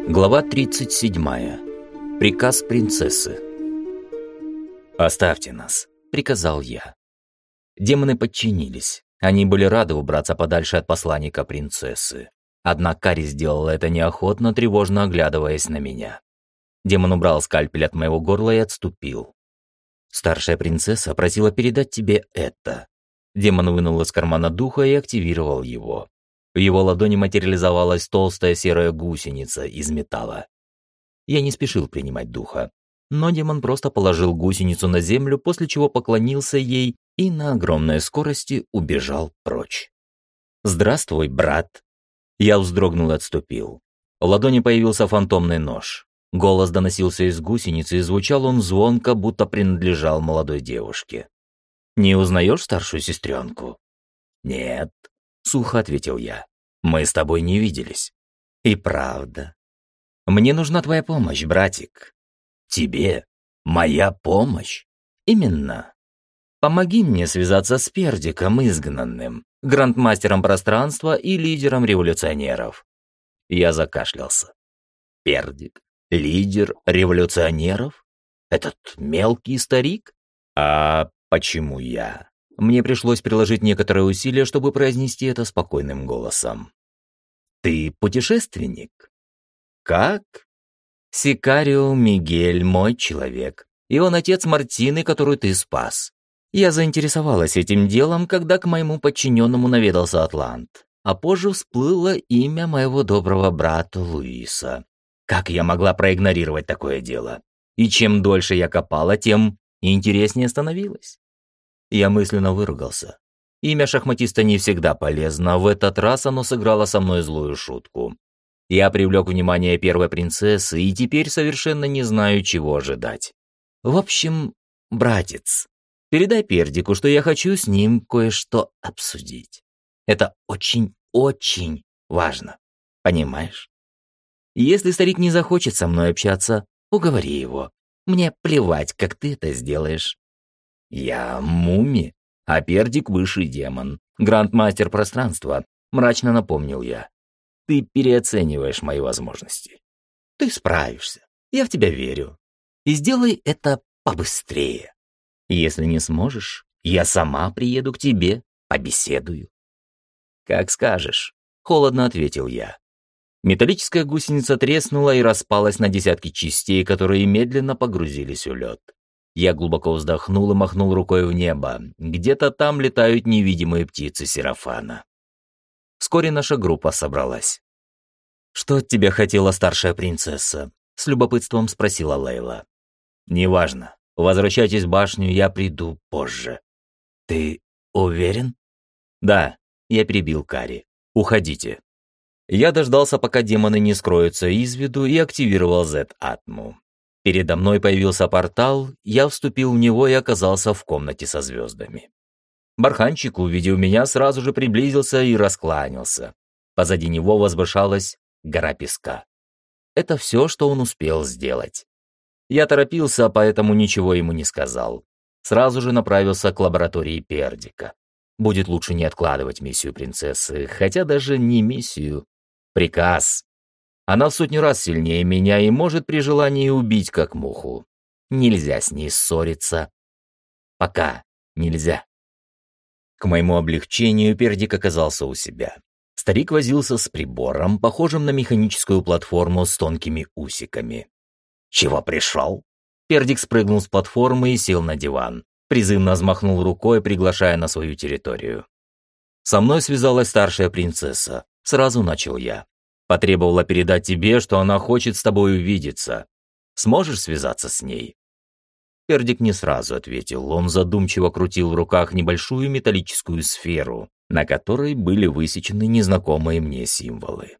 Глава 37. Приказ принцессы. «Оставьте нас», — приказал я. Демоны подчинились. Они были рады убраться подальше от посланника принцессы. Однако Кари сделала это неохотно, тревожно оглядываясь на меня. Демон убрал скальпель от моего горла и отступил. «Старшая принцесса просила передать тебе это». Демон вынул из кармана духа и активировал его. В его ладони материализовалась толстая серая гусеница из металла. Я не спешил принимать духа, но демон просто положил гусеницу на землю, после чего поклонился ей и на огромной скорости убежал прочь. «Здравствуй, брат!» Я вздрогнул и отступил. В ладони появился фантомный нож. Голос доносился из гусеницы, и звучал он звонко, будто принадлежал молодой девушке. «Не узнаешь старшую сестренку?» «Нет», — сухо ответил я. «Мы с тобой не виделись». «И правда. Мне нужна твоя помощь, братик». «Тебе? Моя помощь?» «Именно. Помоги мне связаться с Пердиком изгнанным, грандмастером пространства и лидером революционеров». Я закашлялся. «Пердик? Лидер революционеров? Этот мелкий старик? А почему я?» Мне пришлось приложить некоторые усилия, чтобы произнести это спокойным голосом. «Ты путешественник?» «Как?» «Сикарио Мигель мой человек, и он отец Мартины, которую ты спас. Я заинтересовалась этим делом, когда к моему подчиненному наведался Атлант, а позже всплыло имя моего доброго брата Луиса. Как я могла проигнорировать такое дело? И чем дольше я копала, тем интереснее становилось». Я мысленно выругался. Имя шахматиста не всегда полезно, в этот раз оно сыграло со мной злую шутку. Я привлек внимание первой принцессы и теперь совершенно не знаю, чего ожидать. В общем, братец, передай Пердику, что я хочу с ним кое-что обсудить. Это очень-очень важно, понимаешь? Если старик не захочет со мной общаться, уговори его. Мне плевать, как ты это сделаешь. «Я муми, а Пердик высший демон, грандмастер пространства», — мрачно напомнил я. «Ты переоцениваешь мои возможности. Ты справишься, я в тебя верю. И сделай это побыстрее. Если не сможешь, я сама приеду к тебе, побеседую». «Как скажешь», — холодно ответил я. Металлическая гусеница треснула и распалась на десятки частей, которые медленно погрузились в лед. Я глубоко вздохнул и махнул рукой в небо. Где-то там летают невидимые птицы Серафана. Вскоре наша группа собралась. «Что от тебя хотела старшая принцесса?» — с любопытством спросила Лейла. «Неважно. Возвращайтесь в башню, я приду позже». «Ты уверен?» «Да», — я перебил Кари. «Уходите». Я дождался, пока демоны не скроются из виду, и активировал Z-атму. Передо мной появился портал, я вступил в него и оказался в комнате со звездами. Барханчик, увидев меня, сразу же приблизился и раскланялся. Позади него возвышалась гора песка. Это все, что он успел сделать. Я торопился, поэтому ничего ему не сказал. Сразу же направился к лаборатории Пердика. Будет лучше не откладывать миссию принцессы, хотя даже не миссию. Приказ. Она в сотню раз сильнее меня и может при желании убить как муху. Нельзя с ней ссориться. Пока нельзя. К моему облегчению Пердик оказался у себя. Старик возился с прибором, похожим на механическую платформу с тонкими усиками. «Чего пришел?» Пердик спрыгнул с платформы и сел на диван. Призывно взмахнул рукой, приглашая на свою территорию. «Со мной связалась старшая принцесса», — сразу начал я. «Потребовала передать тебе, что она хочет с тобой увидеться. Сможешь связаться с ней?» Пердик не сразу ответил. Он задумчиво крутил в руках небольшую металлическую сферу, на которой были высечены незнакомые мне символы.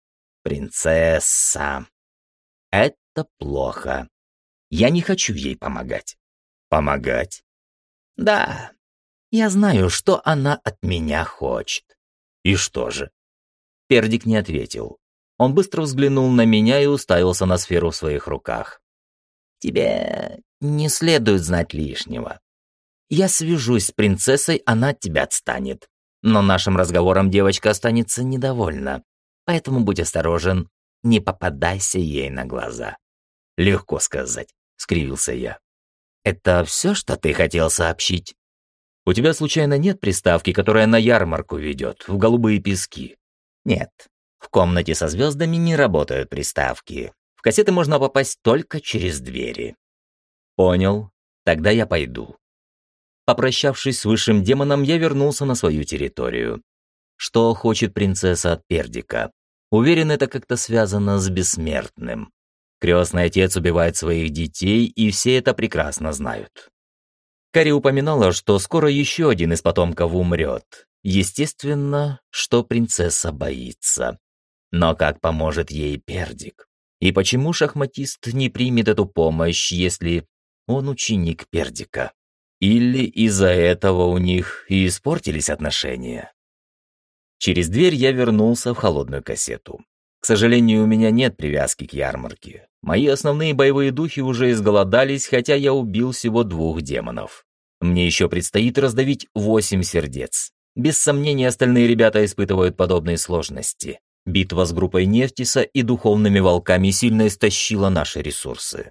«Принцесса. Это плохо. Я не хочу ей помогать». «Помогать?» «Да. Я знаю, что она от меня хочет». «И что же?» Пердик не ответил. Он быстро взглянул на меня и уставился на сферу в своих руках. «Тебе не следует знать лишнего. Я свяжусь с принцессой, она от тебя отстанет. Но нашим разговором девочка останется недовольна. Поэтому будь осторожен. не попадайся ей на глаза». «Легко сказать», — скривился я. «Это все, что ты хотел сообщить? У тебя случайно нет приставки, которая на ярмарку ведет, в голубые пески?» «Нет. В комнате со звездами не работают приставки. В кассеты можно попасть только через двери». «Понял. Тогда я пойду». Попрощавшись с высшим демоном, я вернулся на свою территорию. Что хочет принцесса от Пердика? Уверен, это как-то связано с бессмертным. Крестный отец убивает своих детей, и все это прекрасно знают. Кари упоминала, что скоро еще один из потомков умрет. Естественно, что принцесса боится. Но как поможет ей Пердик? И почему шахматист не примет эту помощь, если он ученик Пердика? Или из-за этого у них и испортились отношения? Через дверь я вернулся в холодную кассету. К сожалению, у меня нет привязки к ярмарке. Мои основные боевые духи уже изголодались, хотя я убил всего 2 демонов. Мне еще предстоит раздавить 8 сердец. Без сомнения, остальные ребята испытывают подобные сложности. Битва с группой Нефтиса и духовными волками сильно истощила наши ресурсы.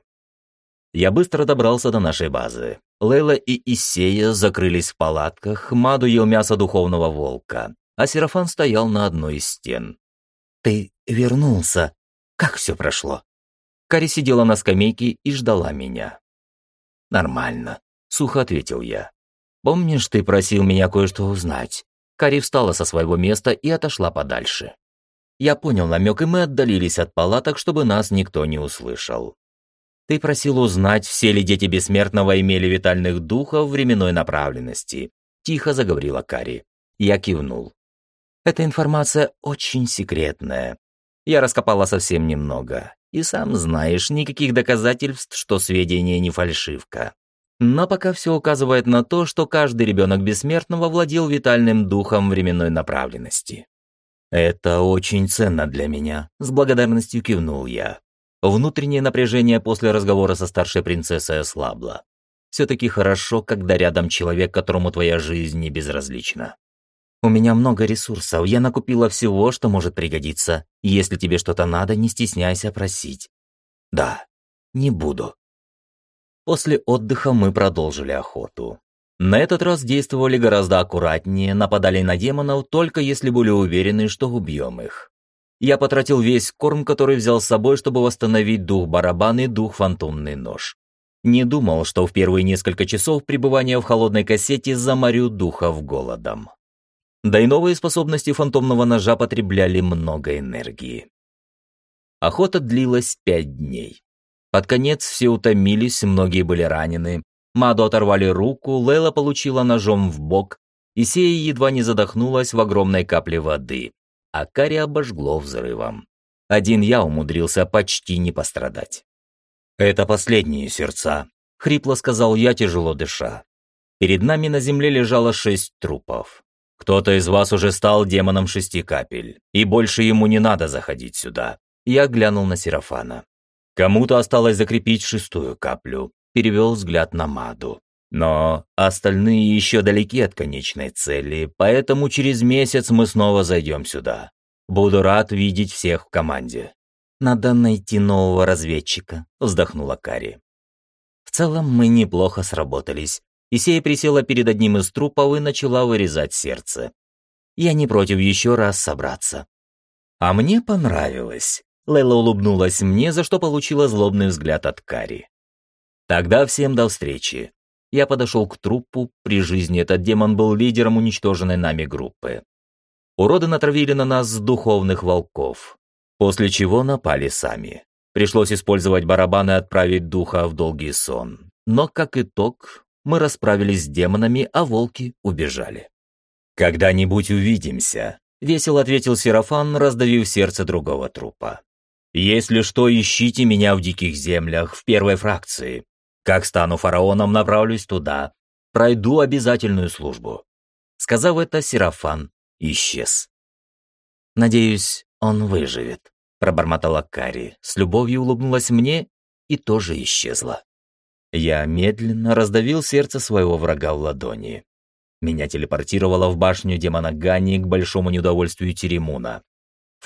Я быстро добрался до нашей базы. Лейла и Исея закрылись в палатках, Маду ел мясо духовного волка, а Серафан стоял на одной из стен. «Ты вернулся. Как все прошло?» Кари сидела на скамейке и ждала меня. «Нормально», — сухо ответил я. «Помнишь, ты просил меня кое-что узнать?» Кари встала со своего места и отошла подальше. Я понял намек, и мы отдалились от палаток, чтобы нас никто не услышал. «Ты просил узнать, все ли дети Бессмертного имели витальных духов временной направленности», — тихо заговорила Кари. Я кивнул. «Эта информация очень секретная. Я раскопала совсем немного. И сам знаешь, никаких доказательств, что сведения не фальшивка. Но пока все указывает на то, что каждый ребенок Бессмертного владел витальным духом временной направленности». «Это очень ценно для меня», — с благодарностью кивнул я. Внутреннее напряжение после разговора со старшей принцессой ослабло. Все-таки хорошо, когда рядом человек, которому твоя жизнь не безразлична. «У меня много ресурсов, я накупила всего, что может пригодиться. Если тебе что-то надо, не стесняйся просить». «Да, не буду». После отдыха мы продолжили охоту. На этот раз действовали гораздо аккуратнее, нападали на демонов только если были уверены, что убьем их. Я потратил весь корм, который взял с собой, чтобы восстановить дух барабан и дух фантомный нож. Не думал, что в первые несколько часов пребывания в холодной кассете заморю духов голодом. Да и новые способности фантомного ножа потребляли много энергии. Охота длилась 5 дней. Под конец все утомились, многие были ранены. Маду оторвали руку, Лейла получила ножом в бок, Исея едва не задохнулась в огромной капле воды, а Кари обожгло взрывом. Один я умудрился почти не пострадать. «Это последние сердца», — хрипло сказал я, тяжело дыша. Перед нами на земле лежало 6 трупов. Кто-то из вас уже стал демоном 6 капель, и больше ему не надо заходить сюда. Я глянул на Серафана. Кому-то осталось закрепить 6-ю каплю, перевел взгляд на Маду. Но остальные еще далеки от конечной цели, поэтому через месяц мы снова зайдем сюда. Буду рад видеть всех в команде. «Надо найти нового разведчика», — вздохнула Кари. В целом мы неплохо сработались. Исея присела перед одним из трупов и начала вырезать сердце. Я не против еще раз собраться. А мне понравилось. Лейла улыбнулась мне, за что получила злобный взгляд от Кари. Тогда всем до встречи. Я подошел к трупу, при жизни этот демон был лидером уничтоженной нами группы. Уроды натравили на нас духовных волков, после чего напали сами. Пришлось использовать барабаны и отправить духа в долгий сон. Но, как итог, мы расправились с демонами, а волки убежали. «Когда-нибудь увидимся», — весело ответил Серафан, раздавив сердце другого трупа. «Если что, ищите меня в диких землях, в первой фракции. Как стану фараоном, направлюсь туда. Пройду обязательную службу». Сказав это, Серафан исчез. «Надеюсь, он выживет», — пробормотала Кари, с любовью улыбнулась мне и тоже исчезла. Я медленно раздавил сердце своего врага в ладони. Меня телепортировало в башню демона Гани к большому неудовольствию Теремуна.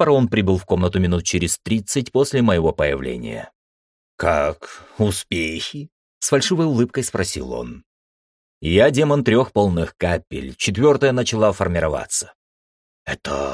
Фараон прибыл в комнату минут через 30 после моего появления. «Как успехи?» — с фальшивой улыбкой спросил он. «Я демон 3 полных капель, 4-я начала формироваться». «Это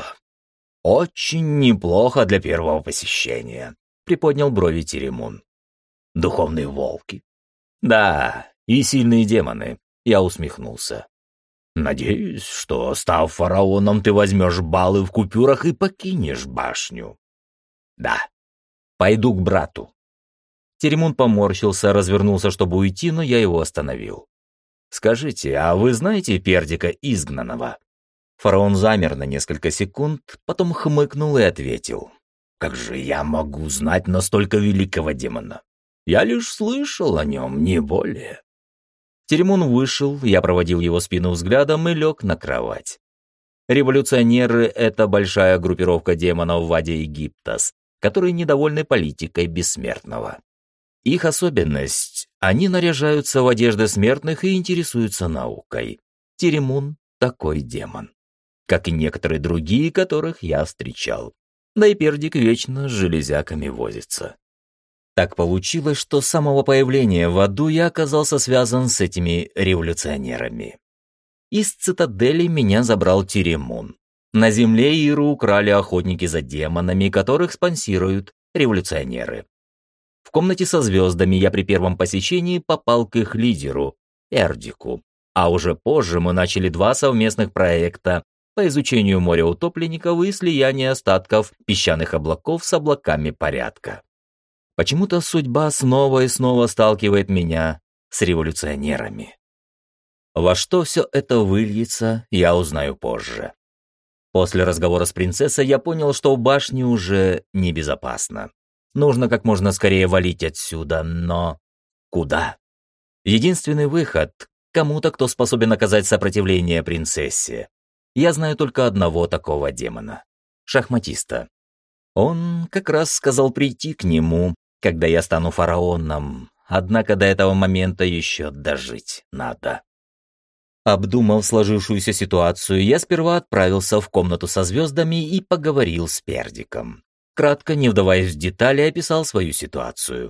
очень неплохо для первого посещения», — приподнял брови Теремун. «Духовные волки?» «Да, и сильные демоны», — я усмехнулся. «Надеюсь, что, став фараоном, ты возьмешь баллы в купюрах и покинешь башню». «Да, пойду к брату». Теремун поморщился, развернулся, чтобы уйти, но я его остановил. «Скажите, а вы знаете Пердика Изгнанного?» Фараон замер на несколько секунд, потом хмыкнул и ответил. «Как же я могу знать настолько великого демона? Я лишь слышал о нем, не более». Теремун вышел, я проводил его спину взглядом и лег на кровать. Революционеры — это большая группировка демонов в Аде Египтас, которые недовольны политикой бессмертного. Их особенность — они наряжаются в одежды смертных и интересуются наукой. Теремун — такой демон. Как и некоторые другие, которых я встречал. Да и Пердик вечно с железяками возится. Так получилось, что с самого появления в аду я оказался связан с этими революционерами. Из цитадели меня забрал Теремун. На земле Иру украли охотники за демонами, которых спонсируют революционеры. В комнате со звездами я при первом посещении попал к их лидеру, Пердику. А уже позже мы начали 2 совместных проекта по изучению моря утопленников и слияния остатков песчаных облаков с облаками порядка. Почему-то судьба снова и снова сталкивает меня с революционерами. Во что все это выльется, я узнаю позже. После разговора с принцессой я понял, что в башне уже небезопасно. Нужно как можно скорее валить отсюда, но куда? Единственный выход — кому-то, кто способен оказать сопротивление принцессе. Я знаю только одного такого демона — шахматиста. Он как раз сказал прийти к нему, когда я стану фараоном, однако до этого момента еще дожить надо. Обдумав сложившуюся ситуацию, я сперва отправился в комнату со звездами и поговорил с Пердиком. Кратко, не вдаваясь в детали, описал свою ситуацию.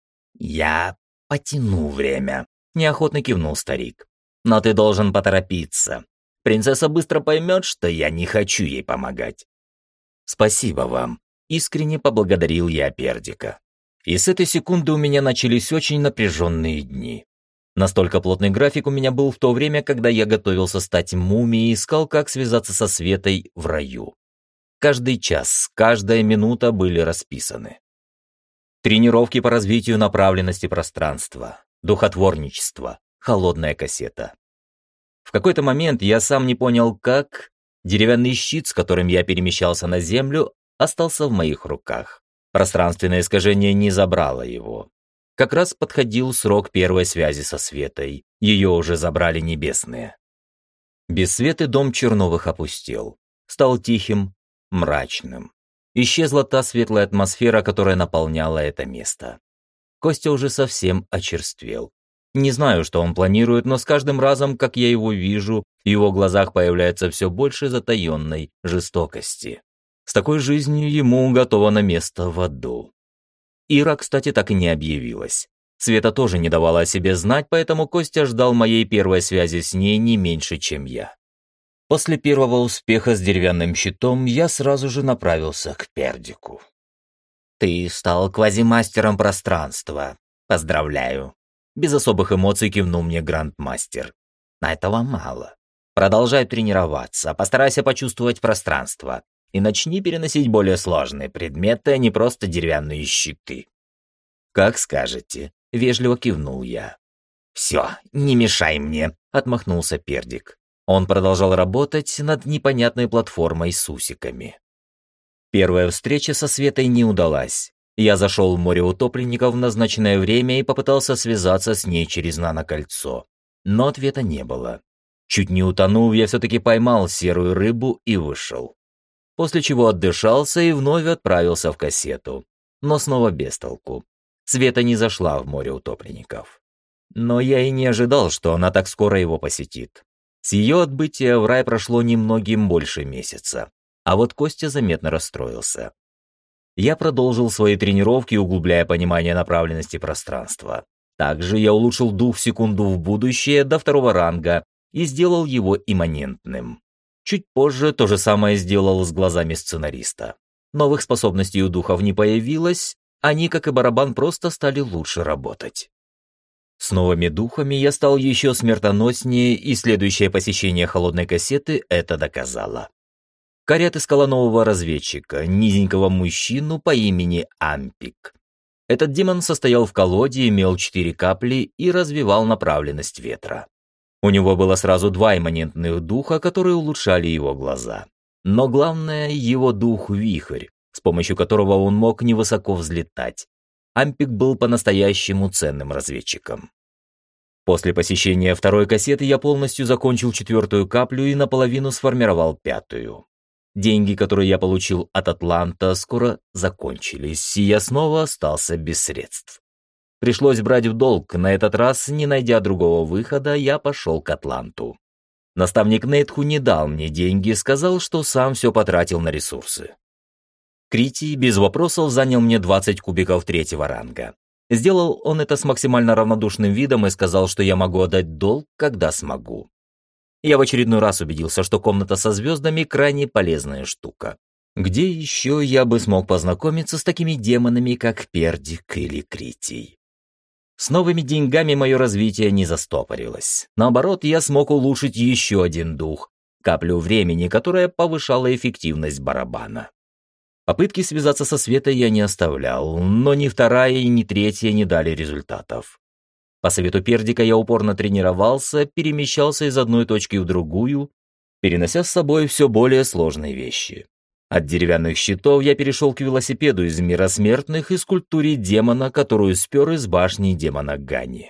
«Я потяну время», — неохотно кивнул старик. «Но ты должен поторопиться. Принцесса быстро поймет, что я не хочу ей помогать». «Спасибо вам», — искренне поблагодарил я Пердика. И с этой секунды у меня начались очень напряженные дни. Настолько плотный график у меня был в то время, когда я готовился стать мумией и искал, как связаться со Светой в раю. Каждый час, каждая минута были расписаны. Тренировки по развитию направленности пространства, духотворничество, холодная кассета. В какой-то момент я сам не понял, как деревянный щит, с которым я перемещался на землю, остался в моих руках. Пространственное искажение не забрало его. Как раз подходил срок первой связи со Светой. Ее уже забрали небесные. Без Светы дом Черновых опустел. Стал тихим, мрачным. Исчезла та светлая атмосфера, которая наполняла это место. Костя уже совсем очерствел. Не знаю, что он планирует, но с каждым разом, как я его вижу, в его глазах появляется все больше затаенной жестокости. С такой жизнью ему уготовано место в аду. Ира, кстати, так и не объявилась. Света тоже не давала о себе знать, поэтому Костя ждал моей первой связи с ней не меньше, чем я. После первого успеха с деревянным щитом я сразу же направился к Пердику. «Ты стал квазимастером пространства. Поздравляю!» Без особых эмоций кивнул мне грандмастер. «Но этого мало. Продолжай тренироваться, постарайся почувствовать пространство и начни переносить более сложные предметы, а не просто деревянные щиты». «Как скажете», — вежливо кивнул я. «Все, не мешай мне», — отмахнулся Пердик. Он продолжал работать над непонятной платформой с усиками. Первая встреча со Светой не удалась. Я зашел в море утопленников в назначенное время и попытался связаться с ней через нанокольцо. Но ответа не было. Чуть не утонув, я все-таки поймал серую рыбу и вышел. После чего отдышался и вновь отправился в кассету. Но снова без толку. Света не зашла в море утопленников. Но я и не ожидал, что она так скоро его посетит. С ее отбытия в рай прошло немногим больше месяца. А вот Костя заметно расстроился. Я продолжил свои тренировки, углубляя понимание направленности пространства. Также я улучшил дух в секунду в будущее до 2 ранга и сделал его имманентным. Чуть позже то же самое сделал с глазами сценариста. Новых способностей у духов не появилось, они, как и барабан, просто стали лучше работать. С новыми духами я стал еще смертоноснее, и следующее посещение холодной кассеты это доказало. Карри отыскала нового разведчика, низенького мужчину по имени Ампик. Этот демон состоял в колоде, имел 4 капли и развивал направленность ветра. У него было сразу 2 имманентных духа, которые улучшали его глаза. Но главное, его дух Вихрь, с помощью которого он мог невысоко взлетать. Ампик был по-настоящему ценным разведчиком. После посещения 2-й кассеты я полностью закончил 4-ю каплю и наполовину сформировал 5-ю. Деньги, которые я получил от Атланта, скоро закончились, и я снова остался без средств. Пришлось брать в долг, на этот раз, не найдя другого выхода, я пошел к Атланту. Наставник Нейтху не дал мне деньги, сказал, что сам все потратил на ресурсы. Критий без вопросов занял мне 20 кубиков 3-го ранга. Сделал он это с максимально равнодушным видом и сказал, что я могу отдать долг, когда смогу. Я в очередной раз убедился, что комната со звездами крайне полезная штука. Где еще я бы смог познакомиться с такими демонами, как Пердик или Критий? С новыми деньгами мое развитие не застопорилось. Наоборот, я смог улучшить еще один дух, каплю времени, которая повышала эффективность барабана. Попытки связаться со Светой я не оставлял, но ни 2-я и ни 3-я не дали результатов. По совету Пердика я упорно тренировался, перемещался из одной точки в другую, перенося с собой все более сложные вещи. От деревянных щитов я перешел к велосипеду из мира смертных и скульптуре демона, которую спер из башни демона Гани.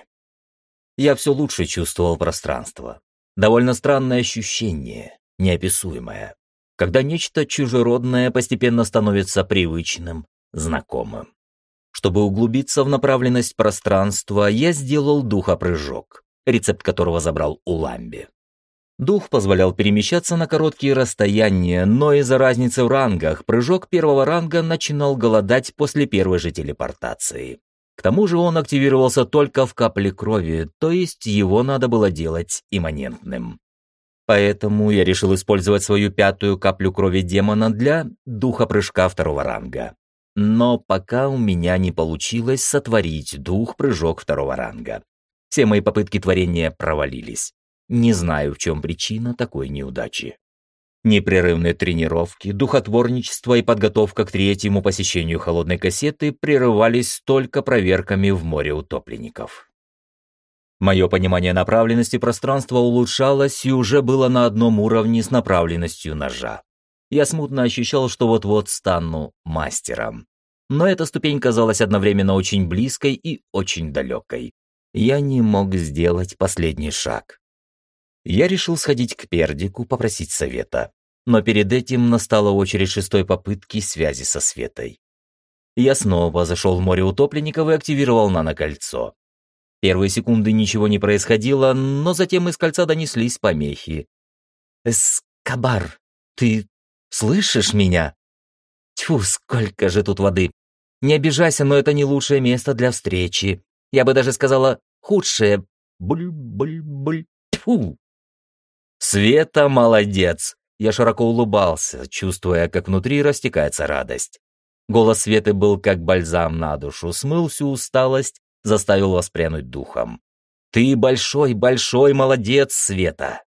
Я все лучше чувствовал пространство. Довольно странное ощущение, неописуемое, когда нечто чужеродное постепенно становится привычным, знакомым. Чтобы углубиться в направленность пространства, я сделал духопрыжок, рецепт которого забрал у Ламби. Дух позволял перемещаться на короткие расстояния, но из-за разницы в рангах прыжок 1-го ранга начинал голодать после первой же телепортации. К тому же он активировался только в капле крови, то есть его надо было делать имманентным. Поэтому я решил использовать свою 5-ю каплю крови демона для духопрыжка 2-го ранга. Но пока у меня не получилось сотворить дух-прыжок 2-го ранга. Все мои попытки творения провалились. Не знаю, в чем причина такой неудачи. Непрерывные тренировки, духотворничество и подготовка к 3-му посещению холодной кассеты прерывались только проверками в море утопленников. Мое понимание направленности пространства улучшалось и уже было на одном уровне с направленностью ножа. Я смутно ощущал, что вот-вот стану мастером. Но эта ступень казалась одновременно очень близкой и очень далекой. Я не мог сделать последний шаг. Я решил сходить к Пердику, попросить совета. Но перед этим настала очередь 6-й попытки связи со Светой. Я снова зашел в море утопленников и активировал нанокольцо. Первые секунды ничего не происходило, но затем из кольца донеслись помехи. «Эскобар, ты слышишь меня? Тьфу, сколько же тут воды! Не обижайся, но это не лучшее место для встречи. Я бы даже сказала, худшее. Буль-буль-буль. Тьфу!» «Света молодец!» Я широко улыбался, чувствуя, как внутри растекается радость. Голос Светы был как бальзам на душу, смыл всю усталость, заставил воспрянуть духом. «Ты большой-большой молодец, Света!»